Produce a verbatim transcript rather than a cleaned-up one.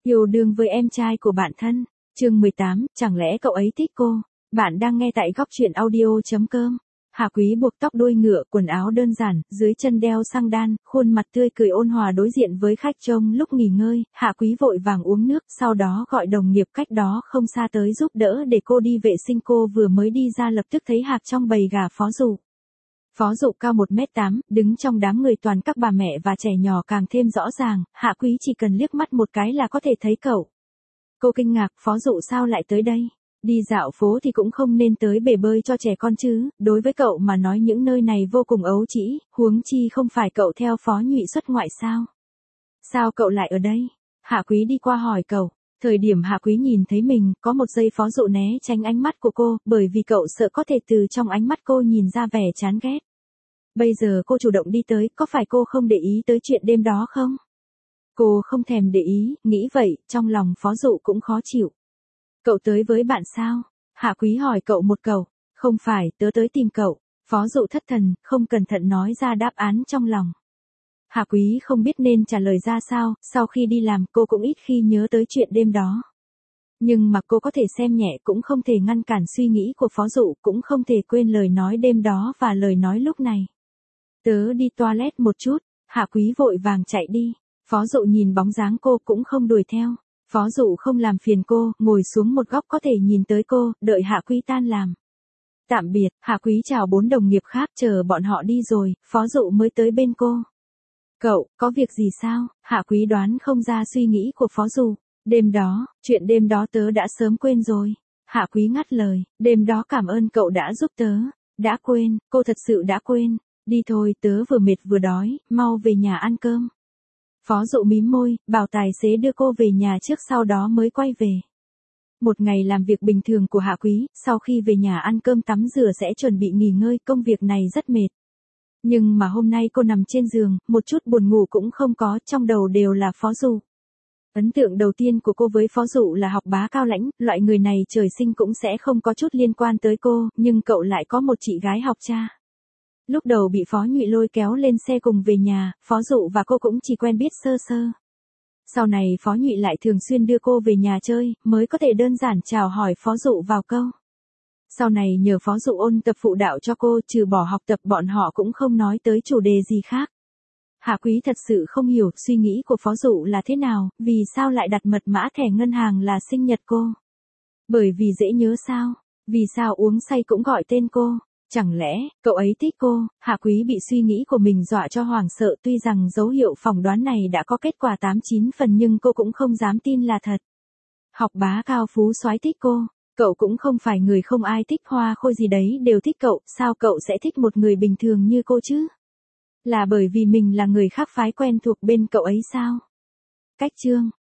Yêu đương với em trai của bạn thân. Chương mười tám, chẳng lẽ cậu ấy thích cô? Bạn đang nghe tại góc truyện audio.com. Hạ Quý buộc tóc đuôi ngựa, quần áo đơn giản, dưới chân đeo xăng đan, khuôn mặt tươi cười ôn hòa đối diện với khách trông lúc nghỉ ngơi. Hạ Quý vội vàng uống nước, sau đó gọi đồng nghiệp cách đó không xa tới giúp đỡ để cô đi vệ sinh. Cô vừa mới đi ra lập tức thấy Hạc trong bầy gà Phó Dụ. Phó Dụ cao một mét tám, đứng trong đám người toàn các bà mẹ và trẻ nhỏ càng thêm rõ ràng. Hạ Quý chỉ cần liếc mắt một cái là có thể thấy cậu. Cô kinh ngạc, Phó Dụ sao lại tới đây? Đi dạo phố thì cũng không nên tới bể bơi cho trẻ con chứ, đối với cậu mà nói những nơi này vô cùng ấu trĩ, huống chi không phải cậu theo Phó Nhụy xuất ngoại sao? Sao cậu lại ở đây? Hạ Quý đi qua hỏi cậu. Thời điểm Hạ Quý nhìn thấy mình, có một giây Phó Dụ né tránh ánh mắt của cô, bởi vì cậu sợ có thể từ trong ánh mắt cô nhìn ra vẻ chán ghét. Bây giờ cô chủ động đi tới, có phải cô không để ý tới chuyện đêm đó không? Cô không thèm để ý, nghĩ vậy, trong lòng Phó Dụ cũng khó chịu. Cậu tới với bạn sao? Hạ Quý hỏi cậu một câu. Không phải, tớ tới tìm cậu. Phó Dụ thất thần, không cẩn thận nói ra đáp án trong lòng. Hạ Quý không biết nên trả lời ra sao, sau khi đi làm cô cũng ít khi nhớ tới chuyện đêm đó. Nhưng mà cô có thể xem nhẹ cũng không thể ngăn cản suy nghĩ của Phó Dụ, cũng không thể quên lời nói đêm đó và lời nói lúc này. Tớ đi toilet một chút. Hạ Quý vội vàng chạy đi. Phó Dụ nhìn bóng dáng cô cũng không đuổi theo. Phó Dụ không làm phiền cô, ngồi xuống một góc có thể nhìn tới cô, đợi Hạ Quý tan làm. Tạm biệt, Hạ Quý chào bốn đồng nghiệp khác, chờ bọn họ đi rồi, Phó Dụ mới tới bên cô. Cậu, có việc gì sao? Hạ Quý đoán không ra suy nghĩ của Phó Dụ. Đêm đó, chuyện đêm đó tớ đã sớm quên rồi. Hạ Quý ngắt lời, đêm đó cảm ơn cậu đã giúp tớ. Đã quên, cô thật sự đã quên. Đi thôi, tớ vừa mệt vừa đói, mau về nhà ăn cơm. Phó Dụ mím môi, bảo tài xế đưa cô về nhà trước sau đó mới quay về. Một ngày làm việc bình thường của Hạ Quý, sau khi về nhà ăn cơm tắm rửa sẽ chuẩn bị nghỉ ngơi, công việc này rất mệt. Nhưng mà hôm nay cô nằm trên giường, một chút buồn ngủ cũng không có, trong đầu đều là Phó Dụ. Ấn tượng đầu tiên của cô với Phó Dụ là học bá cao lãnh, loại người này trời sinh cũng sẽ không có chút liên quan tới cô, nhưng cậu lại có một chị gái học cha. Lúc đầu bị Phó Nhụy lôi kéo lên xe cùng về nhà, Phó Dụ và cô cũng chỉ quen biết sơ sơ. Sau này Phó Nhụy lại thường xuyên đưa cô về nhà chơi, mới có thể đơn giản chào hỏi Phó Dụ vào câu. Sau này nhờ Phó Dụ ôn tập phụ đạo cho cô, trừ bỏ học tập bọn họ cũng không nói tới chủ đề gì khác. Hạ Quý thật sự không hiểu suy nghĩ của Phó Dụ là thế nào, vì sao lại đặt mật mã thẻ ngân hàng là sinh nhật cô. Bởi vì dễ nhớ sao, vì sao uống say cũng gọi tên cô. Chẳng lẽ, cậu ấy thích cô? Hạ Quý bị suy nghĩ của mình dọa cho hoảng sợ, tuy rằng dấu hiệu phỏng đoán này đã có kết quả tám chín phần nhưng cô cũng không dám tin là thật. Học bá cao phú soái thích cô, cậu cũng không phải người không ai thích, hoa khôi gì đấy đều thích cậu, sao cậu sẽ thích một người bình thường như cô chứ? Là bởi vì mình là người khác phái quen thuộc bên cậu ấy sao? Cách chương